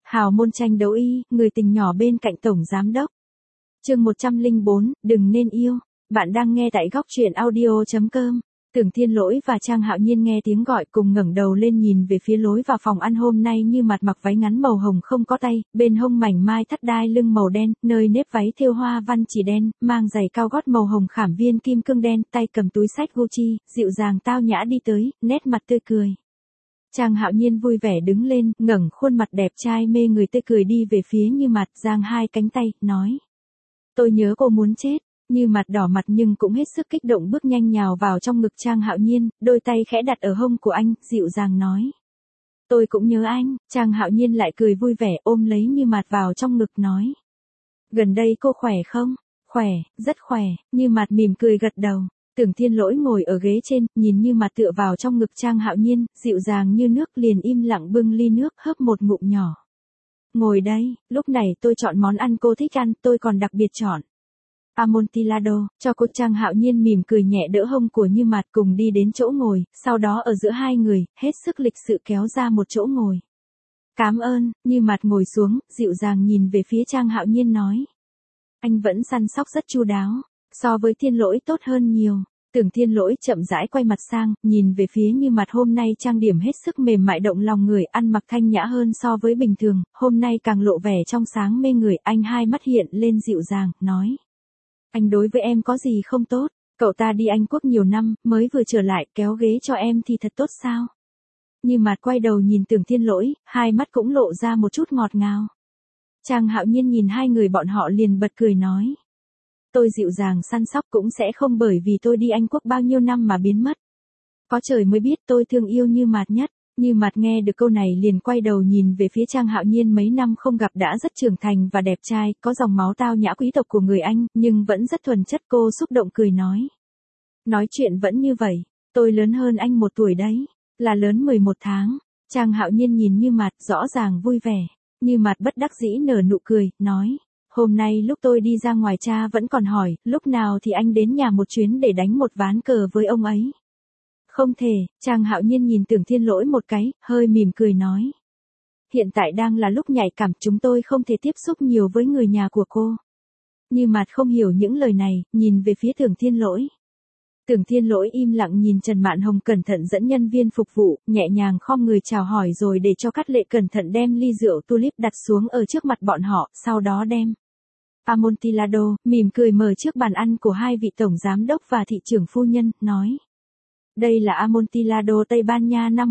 Hào môn tranh đấu y, người tình nhỏ bên cạnh tổng giám đốc. Chương 104, đừng nên yêu. Bạn đang nghe tại góc truyện audio.com. Tưởng Thiên Lỗi và Trang Hạo Nhiên nghe tiếng gọi cùng ngẩng đầu lên nhìn về phía lối vào phòng ăn hôm nay như mặt mặc váy ngắn màu hồng không có tay, bên hông mảnh mai thắt đai lưng màu đen, nơi nếp váy thêu hoa văn chỉ đen, mang giày cao gót màu hồng khảm viên kim cương đen, tay cầm túi xách Gucci, dịu dàng tao nhã đi tới, nét mặt tươi cười. Trang Hạo Nhiên vui vẻ đứng lên, ngẩng khuôn mặt đẹp trai mê người tươi cười đi về phía Như Mặt, giang hai cánh tay, nói: "Tôi nhớ cô muốn chết." Như Mặt đỏ mặt nhưng cũng hết sức kích động bước nhanh nhào vào trong ngực Trang Hạo Nhiên, đôi tay khẽ đặt ở hông của anh, dịu dàng nói: "Tôi cũng nhớ anh." Trang Hạo Nhiên lại cười vui vẻ ôm lấy Như Mặt vào trong ngực nói: "Gần đây cô khỏe không?" "Khỏe, rất khỏe." Như Mặt mỉm cười gật đầu. Tưởng Thiên Lỗi ngồi ở ghế trên, nhìn Như Mặt tựa vào trong ngực Trang Hạo Nhiên, dịu dàng như nước liền im lặng bưng ly nước hớp một ngụm nhỏ. "Ngồi đây, lúc này tôi chọn món ăn cô thích ăn, tôi còn đặc biệt chọn Amontillado cho cô." Trang Hạo Nhiên mỉm cười nhẹ đỡ hông của Như Mặt cùng đi đến chỗ ngồi, sau đó ở giữa hai người, hết sức lịch sự kéo ra một chỗ ngồi. "Cảm ơn." Như Mặt ngồi xuống, dịu dàng nhìn về phía Trang Hạo Nhiên nói: "Anh vẫn săn sóc rất chu đáo, so với Thiên Lỗi tốt hơn nhiều." Tưởng Thiên Lỗi chậm rãi quay mặt sang, nhìn về phía Như Mặt hôm nay trang điểm hết sức mềm mại động lòng người, ăn mặc thanh nhã hơn so với bình thường, hôm nay càng lộ vẻ trong sáng mê người, anh hai mắt hiện lên dịu dàng, nói: "Anh đối với em có gì không tốt? Cậu ta đi Anh Quốc nhiều năm, mới vừa trở lại, kéo ghế cho em thì thật tốt sao?" Như Mặt quay đầu nhìn Tưởng Thiên Lỗi, hai mắt cũng lộ ra một chút ngọt ngào. Trang Hạo Nhiên nhìn hai người bọn họ liền bật cười nói: "Tôi dịu dàng săn sóc cũng sẽ không bởi vì tôi đi Anh Quốc bao nhiêu năm mà biến mất. Có trời mới biết tôi thương yêu Như Mặt nhất." Như Mặt nghe được câu này liền quay đầu nhìn về phía Trang Hạo Nhiên mấy năm không gặp đã rất trưởng thành và đẹp trai, có dòng máu tao nhã quý tộc của người Anh, nhưng vẫn rất thuần chất. Cô xúc động cười nói: "Nói chuyện vẫn như vậy, tôi lớn hơn anh 1 tuổi đấy, là lớn 11 tháng. Trang Hạo Nhiên nhìn Như Mặt rõ ràng vui vẻ. Như Mặt bất đắc dĩ nở nụ cười, nói: "Hôm nay lúc tôi đi ra ngoài cha vẫn còn hỏi, lúc nào thì anh đến nhà một chuyến để đánh một ván cờ với ông ấy." "Không thể." Trang Hạo Nhiên nhìn Tưởng Thiên Lỗi một cái, hơi mỉm cười nói: "Hiện tại đang là lúc nhạy cảm, chúng tôi không thể tiếp xúc nhiều với người nhà của cô." Như Mặt không hiểu những lời này, nhìn về phía Tưởng Thiên Lỗi. Tưởng Thiên Lỗi im lặng nhìn Trần Mạn Hồng cẩn thận dẫn nhân viên phục vụ, nhẹ nhàng khom người chào hỏi rồi để cho Cát Lệ cẩn thận đem ly rượu tulip đặt xuống ở trước mặt bọn họ, sau đó đem Amontillado, mỉm cười mở trước bàn ăn của hai vị tổng giám đốc và thị trưởng phu nhân, nói: "Đây là Amontillado Tây Ban Nha năm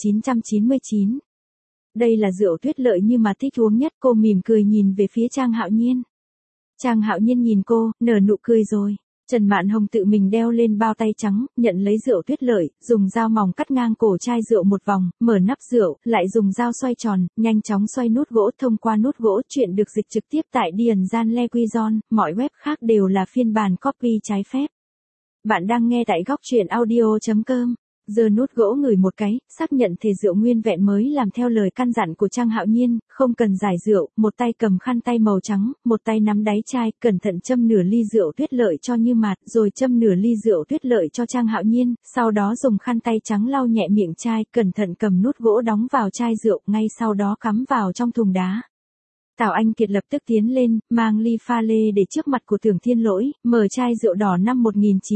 1999. Đây là rượu tuyết lợi Như Mặt thích uống nhất." Cô mỉm cười nhìn về phía Trang Hạo Nhiên. Trang Hạo Nhiên nhìn cô, nở nụ cười rồi. Trần Mạn Hồng tự mình đeo lên bao tay trắng, nhận lấy rượu tuyết lợi, dùng dao mỏng cắt ngang cổ chai rượu một vòng, mở nắp rượu, lại dùng dao xoay tròn, nhanh chóng xoay nút gỗ. Thông qua nút gỗ, chuyện được dịch trực tiếp tại Điền Gian Leguizon, mọi web khác đều là phiên bản copy trái phép. Bạn đang nghe tại góc truyện audio.com. Giơ nút gỗ ngửi một cái, xác nhận thể rượu nguyên vẹn mới làm theo lời căn dặn của Trang Hạo Nhiên, không cần giải rượu, một tay cầm khăn tay màu trắng, một tay nắm đáy chai, cẩn thận châm nửa ly rượu tuyết lợi cho Như Mặt, rồi châm nửa ly rượu tuyết lợi cho Trang Hạo Nhiên, sau đó dùng khăn tay trắng lau nhẹ miệng chai, cẩn thận cầm nút gỗ đóng vào chai rượu, ngay sau đó cắm vào trong thùng đá. Tào Anh Kiệt lập tức tiến lên, mang ly pha lê để trước mặt của Tưởng Thiên Lỗi, mở chai rượu đỏ năm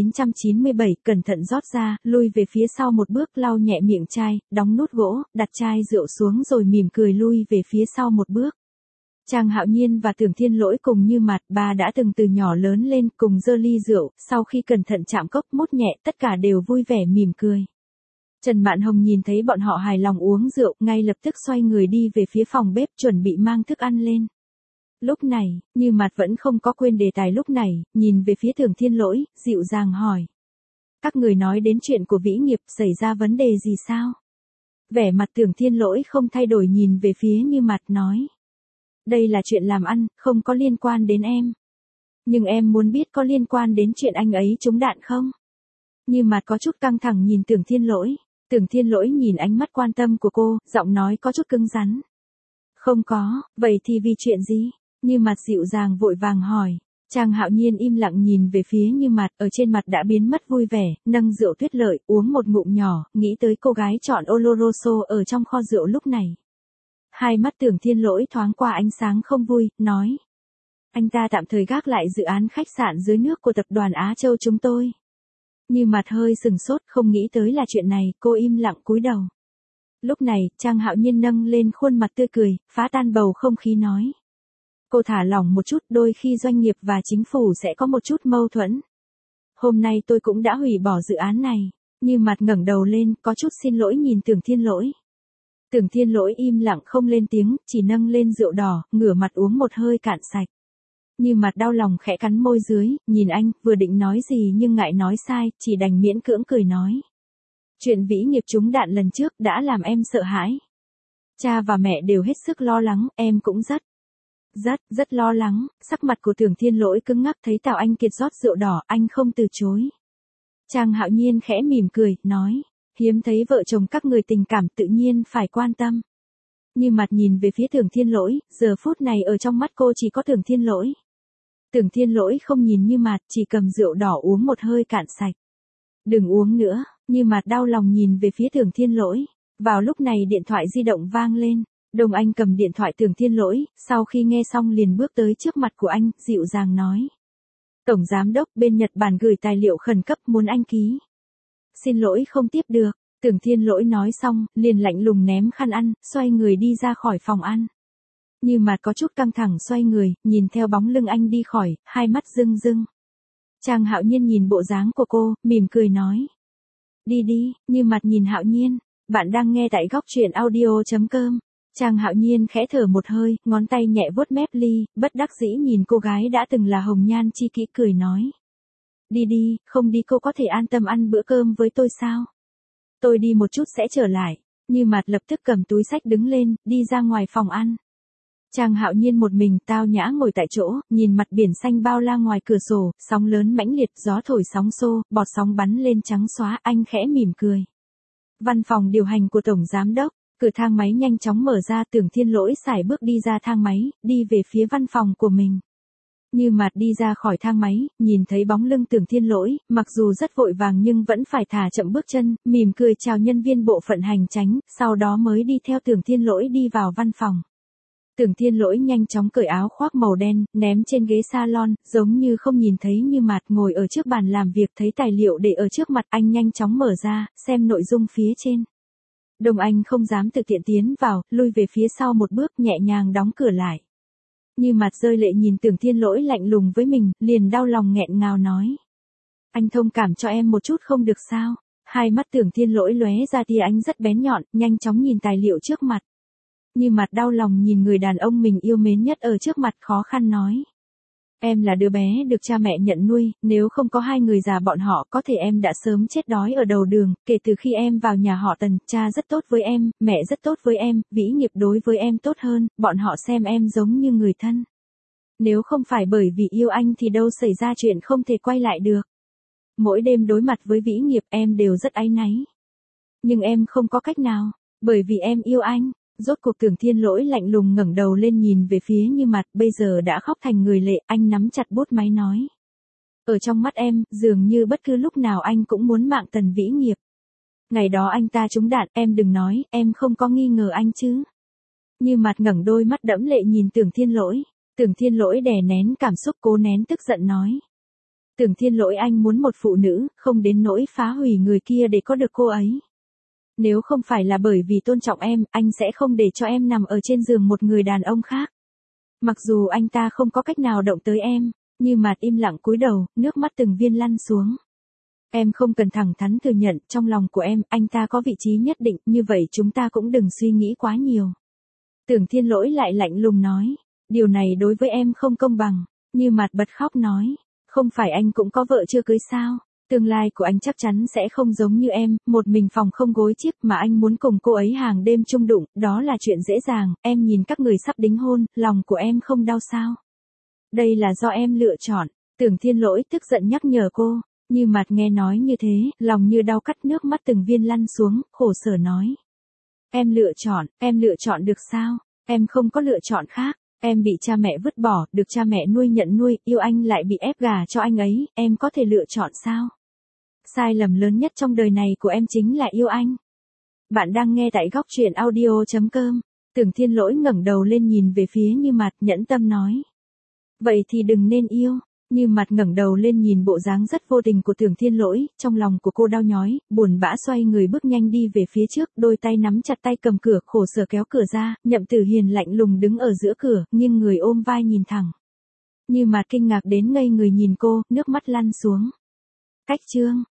1997, cẩn thận rót ra, lui về phía sau một bước, lau nhẹ miệng chai, đóng nút gỗ, đặt chai rượu xuống rồi mỉm cười lui về phía sau một bước. Trang Hạo Nhiên và Tưởng Thiên Lỗi cùng Như Mặt, bà đã từng từ nhỏ lớn lên, cùng giơ ly rượu, sau khi cẩn thận chạm cốc mút nhẹ, tất cả đều vui vẻ mỉm cười. Trần Mạn Hồng nhìn thấy bọn họ hài lòng uống rượu, ngay lập tức xoay người đi về phía phòng bếp chuẩn bị mang thức ăn lên. Lúc này, Như Mặt vẫn không có quên đề tài lúc này, nhìn về phía Tưởng Thiên Lỗi, dịu dàng hỏi: "Các người nói đến chuyện của Vĩ Nghiệp, xảy ra vấn đề gì sao?" Vẻ mặt Tưởng Thiên Lỗi không thay đổi nhìn về phía Như Mặt nói: "Đây là chuyện làm ăn, không có liên quan đến em. Nhưng em muốn biết có liên quan đến chuyện anh ấy trúng đạn không?" Như Mặt có chút căng thẳng nhìn Tưởng Thiên Lỗi. Tưởng Thiên Lỗi nhìn ánh mắt quan tâm của cô, giọng nói có chút cứng rắn: "Không có." "Vậy thì vì chuyện gì?" Như Mặt dịu dàng vội vàng hỏi. Trang Hạo Nhiên im lặng nhìn về phía Như Mặt, ở trên mặt đã biến mất vui vẻ, nâng rượu tuyết lợi, uống một ngụm nhỏ, nghĩ tới cô gái chọn Oloroso ở trong kho rượu lúc này. Hai mắt Tưởng Thiên Lỗi thoáng qua ánh sáng không vui, nói. Anh ta tạm thời gác lại dự án khách sạn dưới nước của tập đoàn Á Châu chúng tôi. Như mặt hơi sừng sốt, không nghĩ tới là chuyện này, cô im lặng cúi đầu. Lúc này, Trang Hạo Nhiên nâng lên khuôn mặt tươi cười, phá tan bầu không khí nói. Cô thả lỏng một chút, đôi khi doanh nghiệp và chính phủ sẽ có một chút mâu thuẫn. Hôm nay tôi cũng đã hủy bỏ dự án này. Như mặt ngẩng đầu lên, có chút xin lỗi nhìn Tưởng Thiên Lỗi. Tưởng Thiên Lỗi im lặng không lên tiếng, chỉ nâng lên rượu đỏ, ngửa mặt uống một hơi cạn sạch. Như mặt đau lòng khẽ cắn môi dưới, nhìn anh, vừa định nói gì nhưng ngại nói sai, chỉ đành miễn cưỡng cười nói. Chuyện vĩ nghiệp trúng đạn lần trước đã làm em sợ hãi. Cha và mẹ đều hết sức lo lắng, em cũng rất lo lắng. Sắc mặt của Tưởng Thiên Lỗi cứng ngắc, thấy Tào Anh Kiệt rót rượu đỏ, anh không từ chối. Trang Hạo Nhiên khẽ mỉm cười, nói. Hiếm thấy vợ chồng các người tình cảm tự nhiên phải quan tâm. Như mặt nhìn về phía Tưởng Thiên Lỗi, giờ phút này ở trong mắt cô chỉ có Tưởng Thiên Lỗi. Tưởng Thiên Lỗi không nhìn Như mặt, chỉ cầm rượu đỏ uống một hơi cạn sạch. Đừng uống nữa, Như mặt đau lòng nhìn về phía Tưởng Thiên Lỗi. Vào lúc này điện thoại di động vang lên. Đồng Anh cầm điện thoại Tưởng Thiên Lỗi, sau khi nghe xong liền bước tới trước mặt của anh, dịu dàng nói. Tổng Giám đốc bên Nhật Bản gửi tài liệu khẩn cấp muốn anh ký. Xin lỗi không tiếp được. Tưởng Thiên Lỗi nói xong, liền lạnh lùng ném khăn ăn, xoay người đi ra khỏi phòng ăn. Như mặt có chút căng thẳng xoay người, nhìn theo bóng lưng anh đi khỏi, hai mắt rưng rưng. Trang Hạo Nhiên nhìn bộ dáng của cô, mỉm cười nói. Đi đi, Như mặt nhìn Hạo Nhiên. Bạn đang nghe tại góc truyện audio.com. Trang Hạo Nhiên khẽ thở một hơi, ngón tay nhẹ vuốt mép ly, bất đắc dĩ nhìn cô gái đã từng là hồng nhan chi kỷ cười nói. Đi đi, không đi cô có thể an tâm ăn bữa cơm với tôi sao? Tôi đi một chút sẽ trở lại. Như mặt lập tức cầm túi xách đứng lên, đi ra ngoài phòng ăn. Trang Hạo Nhiên một mình tao nhã ngồi tại chỗ, nhìn mặt biển xanh bao la ngoài cửa sổ, sóng lớn mãnh liệt, gió thổi sóng xô, bọt sóng bắn lên trắng xóa, anh khẽ mỉm cười. Văn phòng điều hành của Tổng Giám đốc, cửa thang máy nhanh chóng mở ra, Tưởng Thiên Lỗi sải bước đi ra thang máy, đi về phía văn phòng của mình. Như mặt đi ra khỏi thang máy, nhìn thấy bóng lưng Tưởng Thiên Lỗi, mặc dù rất vội vàng nhưng vẫn phải thả chậm bước chân, mỉm cười chào nhân viên bộ phận hành chánh, sau đó mới đi theo Tưởng Thiên Lỗi đi vào văn phòng. Tưởng Thiên Lỗi nhanh chóng cởi áo khoác màu đen, ném trên ghế salon, giống như không nhìn thấy Như mặt ngồi ở trước bàn làm việc, thấy tài liệu để ở trước mặt, anh nhanh chóng mở ra, xem nội dung phía trên. Đồng Anh không dám thực tiện tiến vào, lui về phía sau một bước, nhẹ nhàng đóng cửa lại. Như mặt rơi lệ nhìn Tưởng Thiên Lỗi lạnh lùng với mình, liền đau lòng nghẹn ngào nói. Anh thông cảm cho em một chút không được sao? Hai mắt Tưởng Thiên Lỗi lóe ra tia ánh rất bén nhọn, nhanh chóng nhìn tài liệu trước mặt. Như mặt đau lòng nhìn người đàn ông mình yêu mến nhất ở trước mặt, khó khăn nói. Em là đứa bé được cha mẹ nhận nuôi, nếu không có hai người già bọn họ có thể em đã sớm chết đói ở đầu đường, kể từ khi em vào nhà họ Tần, cha rất tốt với em, mẹ rất tốt với em, vĩ nghiệp đối với em tốt hơn, bọn họ xem em giống như người thân. Nếu không phải bởi vì yêu anh thì đâu xảy ra chuyện không thể quay lại được. Mỗi đêm đối mặt với vĩ nghiệp em đều rất áy náy. Nhưng em không có cách nào, bởi vì em yêu anh. Rốt cuộc Tưởng Thiên Lỗi lạnh lùng ngẩng đầu lên nhìn về phía Như mặt, bây giờ đã khóc thành người lệ, anh nắm chặt bút máy nói. Ở trong mắt em, dường như bất cứ lúc nào anh cũng muốn mạng Tần vĩ nghiệp. Ngày đó anh ta trúng đạn, em đừng nói, em không có nghi ngờ anh chứ. Như mặt ngẩng đôi mắt đẫm lệ nhìn Tưởng Thiên Lỗi. Tưởng Thiên Lỗi đè nén cảm xúc, cố nén tức giận nói. Tưởng Thiên Lỗi, anh muốn một phụ nữ, không đến nỗi phá hủy người kia để có được cô ấy. Nếu không phải là bởi vì tôn trọng em, anh sẽ không để cho em nằm ở trên giường một người đàn ông khác. Mặc dù anh ta không có cách nào động tới em, Như mặt im lặng cúi đầu, nước mắt từng viên lăn xuống. Em không cần thẳng thắn thừa nhận, trong lòng của em, anh ta có vị trí nhất định, như vậy chúng ta cũng đừng suy nghĩ quá nhiều. Tưởng Thiên Lỗi lại lạnh lùng nói, điều này đối với em không công bằng. Như mặt bật khóc nói, không phải anh cũng có vợ chưa cưới sao? Tương lai của anh chắc chắn sẽ không giống như em, một mình phòng không gối chiếc mà anh muốn cùng cô ấy hàng đêm chung đụng, đó là chuyện dễ dàng, em nhìn các người sắp đính hôn, lòng của em không đau sao? Đây là do em lựa chọn. Tưởng Thiên Lỗi tức giận nhắc nhở cô. Như mặt nghe nói như thế, lòng như đau cắt, nước mắt từng viên lăn xuống, khổ sở nói. Em lựa chọn được sao? Em không có lựa chọn khác. Em bị cha mẹ vứt bỏ, được cha mẹ nuôi nhận nuôi, yêu anh lại bị ép gả cho anh ấy, em có thể lựa chọn sao? Sai lầm lớn nhất trong đời này của em chính là yêu anh. Bạn đang nghe tại góc truyện audio.com. Tưởng Thiên Lỗi ngẩng đầu lên nhìn về phía Như Mạt, nhẫn tâm nói. Vậy thì đừng nên yêu. Như Mạt ngẩng đầu lên nhìn bộ dáng rất vô tình của Tưởng Thiên Lỗi, trong lòng của cô đau nhói, buồn bã xoay người bước nhanh đi về phía trước, đôi tay nắm chặt tay cầm cửa, khổ sở kéo cửa ra, Nhậm Tử Hiền lạnh lùng đứng ở giữa cửa, nghiêng người ôm vai nhìn thẳng. Như Mạt kinh ngạc đến ngây người nhìn cô, nước mắt lăn xuống. Cách chương